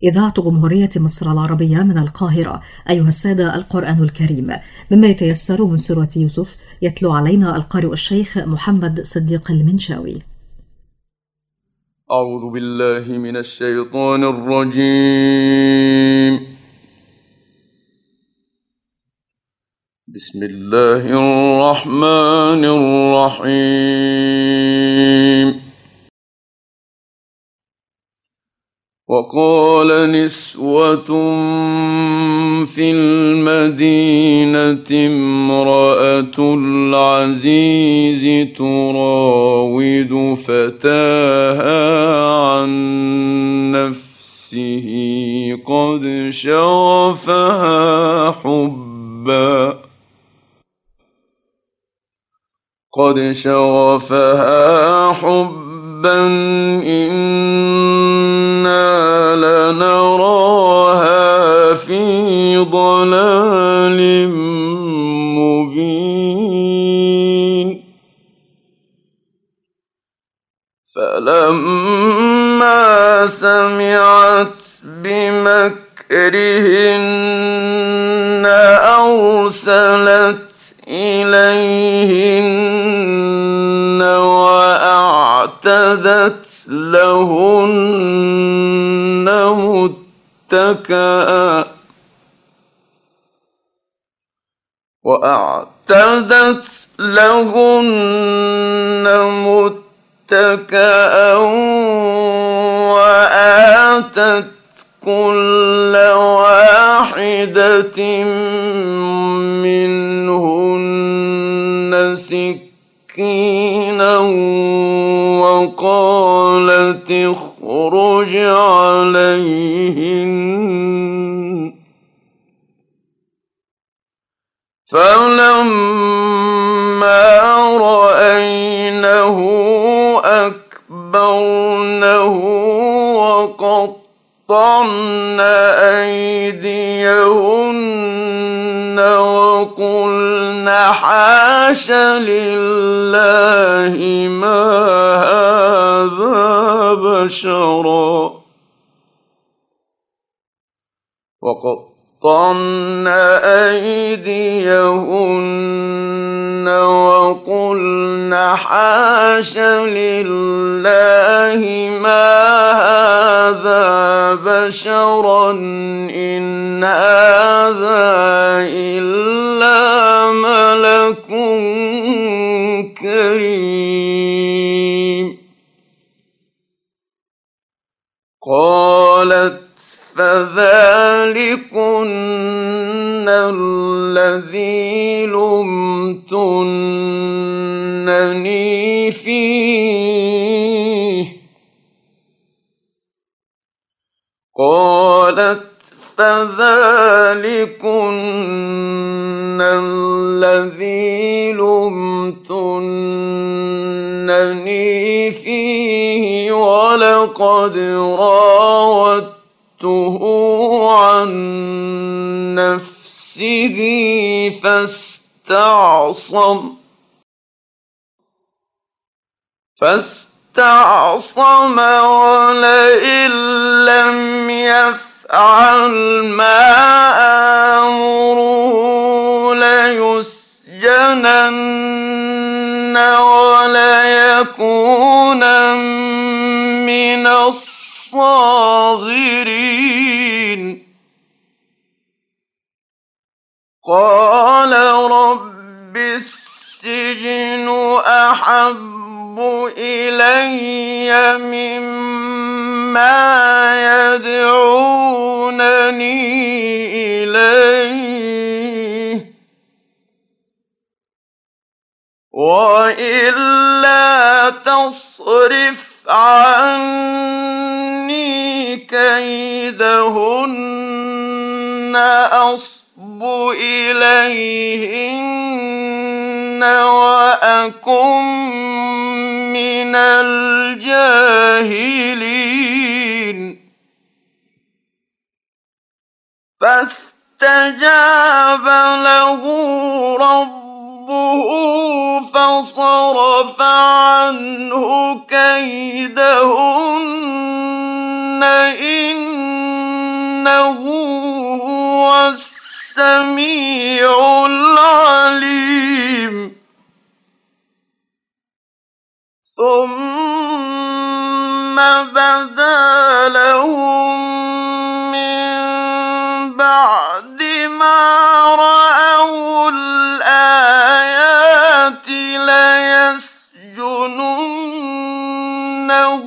إذاعة جمهورية مصر العربية من القاهرة. أيها السادة، القرآن الكريم مما يتيسر من سورة يوسف، يتلو علينا القارئ الشيخ محمد صديق المنشاوي. أعوذ بالله من الشيطان الرجيم. بسم الله الرحمن الرحيم. وقال نسوة في المدينة امرأة العزيز تراود فتاها عن نفسه قد شغفها حبا إنا لنراها في ضلال مبين. فلما سمعت بمكرهن أرسلت إليهن وأعتدت لهن متكأ وآتت كل واحدة منهن سكينا وقالت اخرج عليهن. فلما رأينه أكبرنه وقطعن أيديهن وقلن حاش لله ما هذا بشرا وقطعن أيديهن وقلن حاش لله ما هذا بشرا إن هذا إلا ملك كريم. قالت فذلكن الذي لمتنني فيه. قالت فذلكن الذي لمتنني فيه ولقد راودته عن نفسه فاستعصم ولئن لم يفعل ما آمره ليسجنن وليكونن من الصاغرين. قال رب السجن أحب إلي مما يدعونني إليه وإلا تصرف عني كيدهن أصب إليهن وأكن من الجاهلين. فاستجاب له ربه فصرف عنه كيدهن إن إنه هو السميع العليم. ثم بدا لهم من بعد ما رأوا الآيات ليسجننه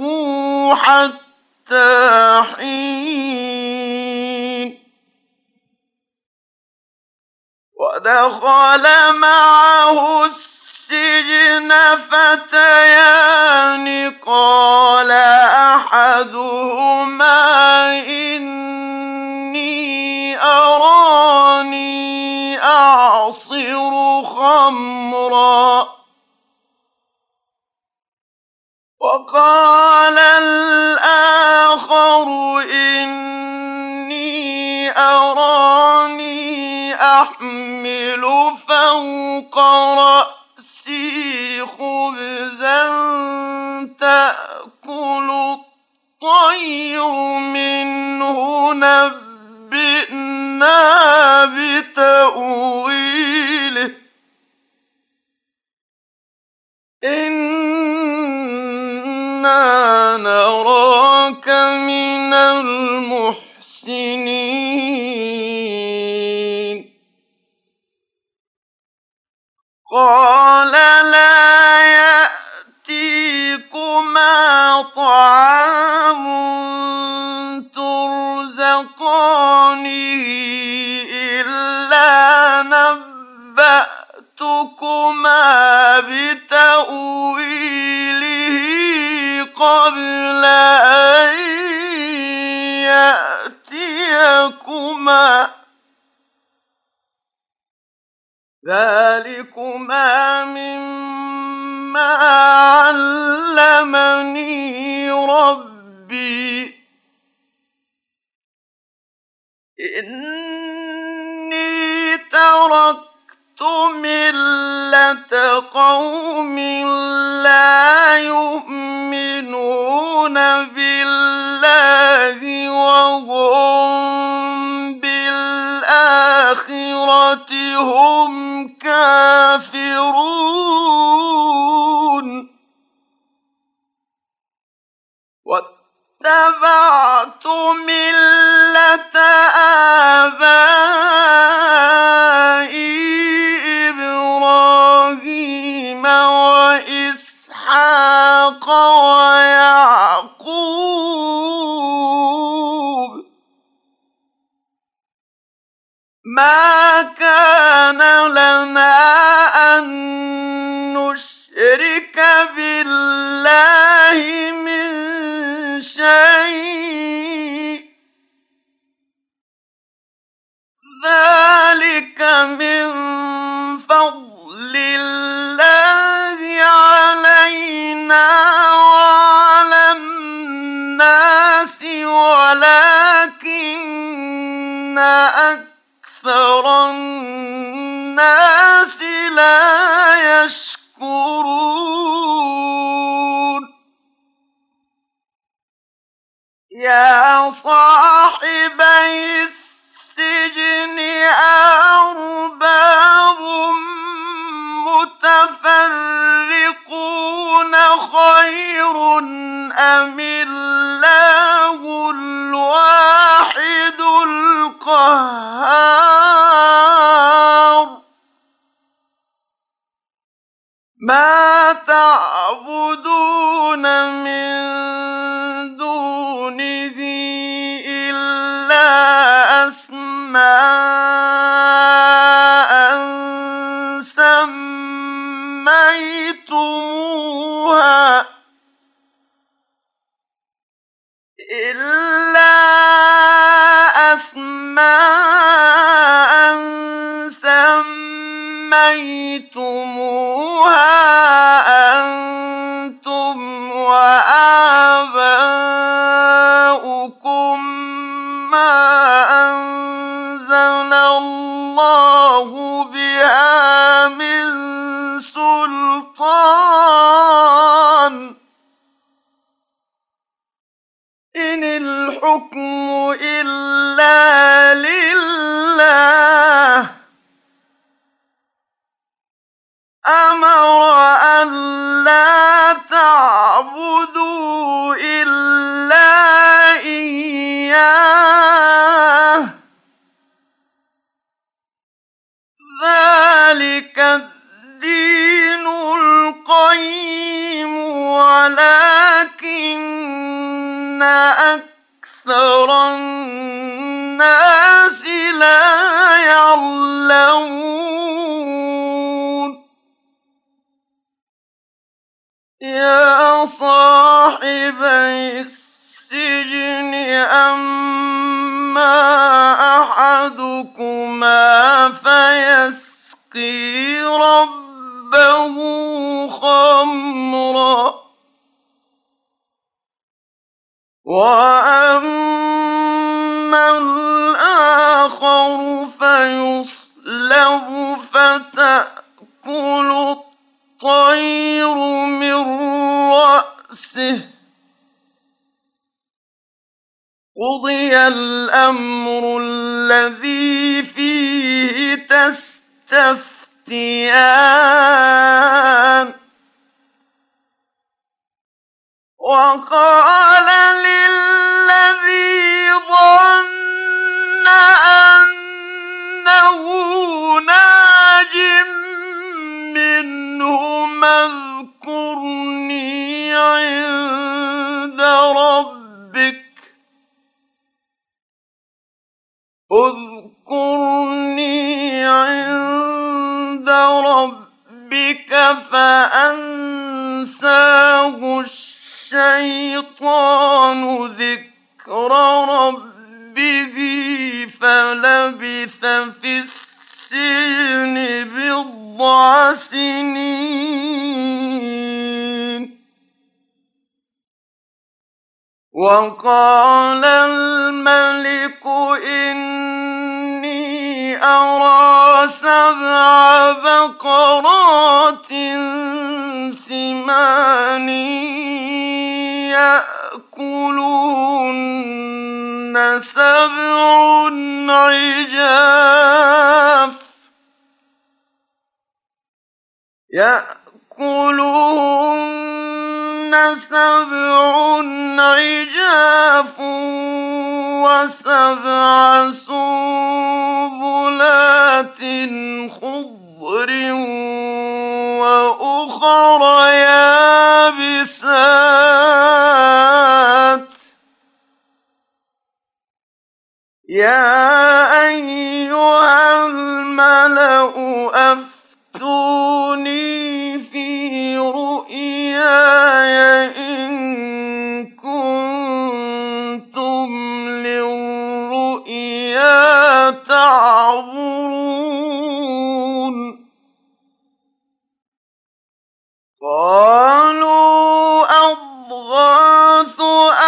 حتى حين. ودخل معه السجن فتيان قال أحدهما إني أراني أعصر خمرا وقال الآخر إني أراني أحمل فوق رأسي خبزا تأكل الطير منه نبئنا بتأويله إنا نراك من المحسنين. قال لا يأتيكما طعام ترزقانه إلا نبأتكما بتأويله قبل أن يأتيكما ذلكما مما علمني ربي إني تركت ملة قوم لا يؤمنون بالله وهم بالآخرة هم كافرون. واتبعت ملة آبائي إبراهيم وإسحاق ويعقوب ما كان لنا أن نشرك بالله من شيء ذلك من فضل الله علينا وعلى الناس ولكن أكثر الناس لا يشكرون. يا صاحبي السجن أرباب متفرقون خير أم الله الواحد القهار. ما تعبدون من دونه إلا أسماء سميتموها أنتم وآباؤكم ما أنزل الله بها من سلطان إن الحكم إلا إلا لله أمر أن لا تعبدوا إلا إياه ذلك الدين القيم ولكن أكثر الناس لا يعلمون يا صاحبي السجن أما أحدكما فيسقي ربه خمرا وأما الآخر فيصلب فتأكل الطير من رأسه قضي الأمر الذي فيه تستفتيان وقال للذي ظن أنه ناج منهما اذكرني عند ربك فأنساه الشيطان ذكر ربه فلبث في السجن بضع سنين وقال الملك إني أرى 7 بقرات سمان يأكلهن 7 عجاف و7 سنبلات خضر وأخر يابسات يا أيها الملأ أفتوني في رؤياي إن كنتم للرؤيا تعبرون قالوا أضغاث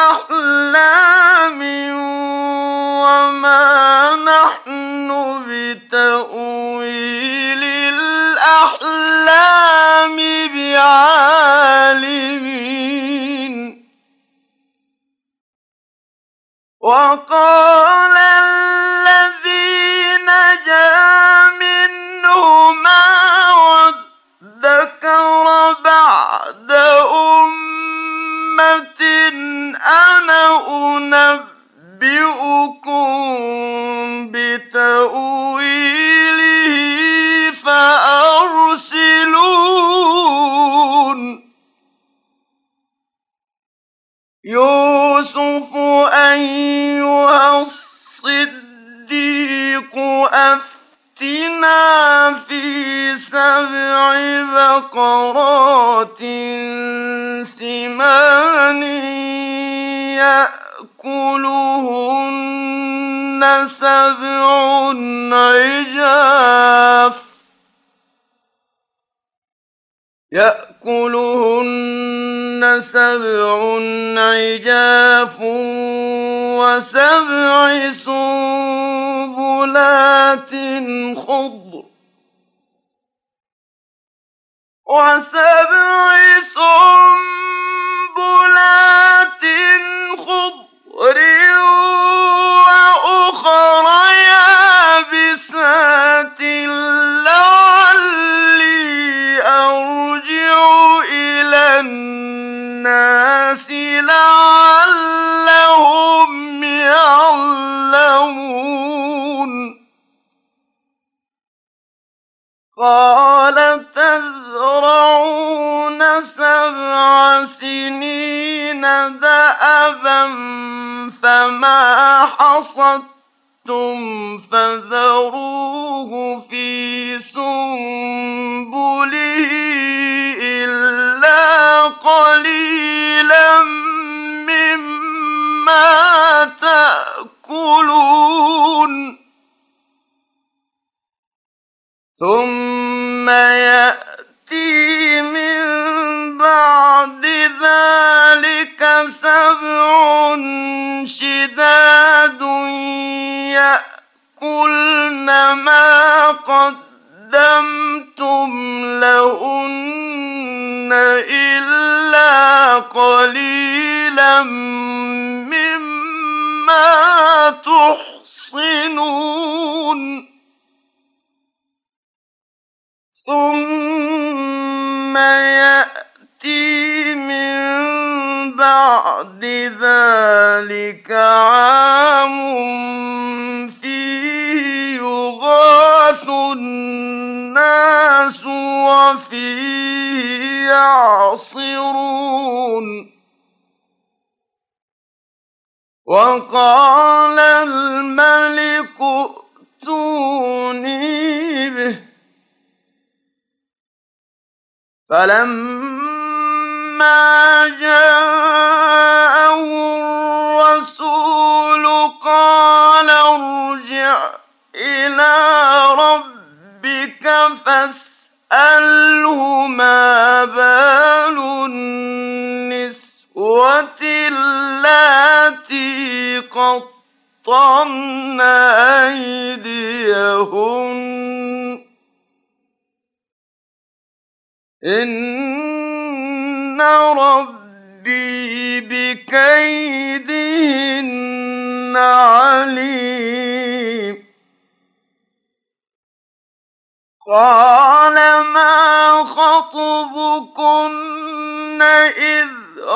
أحلام وما نحن بتأويل الأحلام بعالمين وقال الذي نجا منهما وادكر بعد أمة أنا أنبئكم بتأويله فأرسلون يوسف أيها الصديق أفتنا في 7 بقرات سمان يأكلهن 7 عجاف و7 سنبلات خضر وأخر عنبا فما حصدتم فذروه في سنبله إلا قليلا مما تأكلون ثم يأتي من بعد ذلك 7 شداد يأكلن ما قدمتم لهن إلا قليلا مما تحصنون ثم يأتي من بعد ذلك عام فيه يغاث الناس وفيه يعصرون وقال الملك ائتوني به فلما جاءه الرسول قال ارجع إلى ربك فاسأله ما بال النسوة اللاتي قطعن أيديهن إن ربي بكيدهن عليم قال ما خطبكن إذ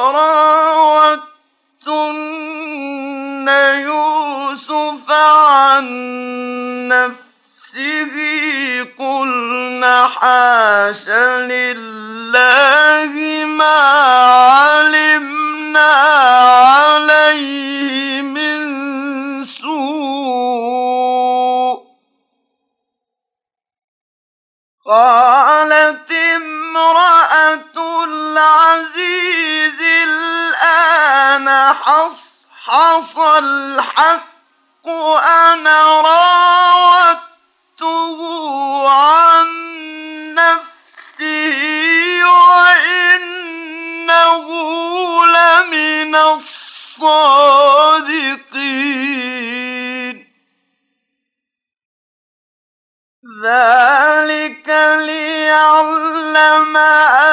راوتن يوسف عن نفسه قلن حاش لله ما علمنا عليه من سوء قالت امرأة العزيز الآن حصحص الحق أنا راودته عن نفسه وإنه لمن الصادقين ذلك ليعلم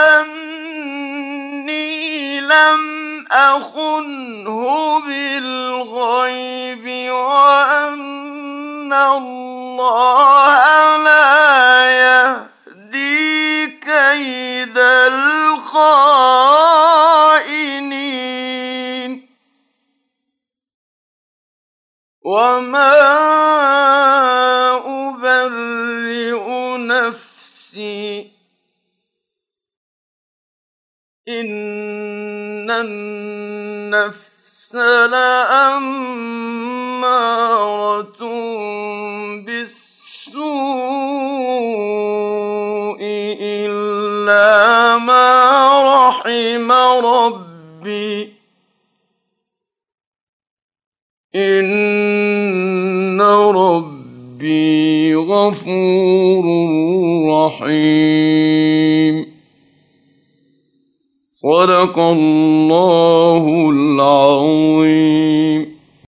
أني لم أخنه بالغيب وأن الله لا يهدي كيد الخائنين وما أبرئ نفسي إن النفس لأمارة بالسوء إلا ما رحم ربي إن ربي غفور رحيم صدق الله العظيم.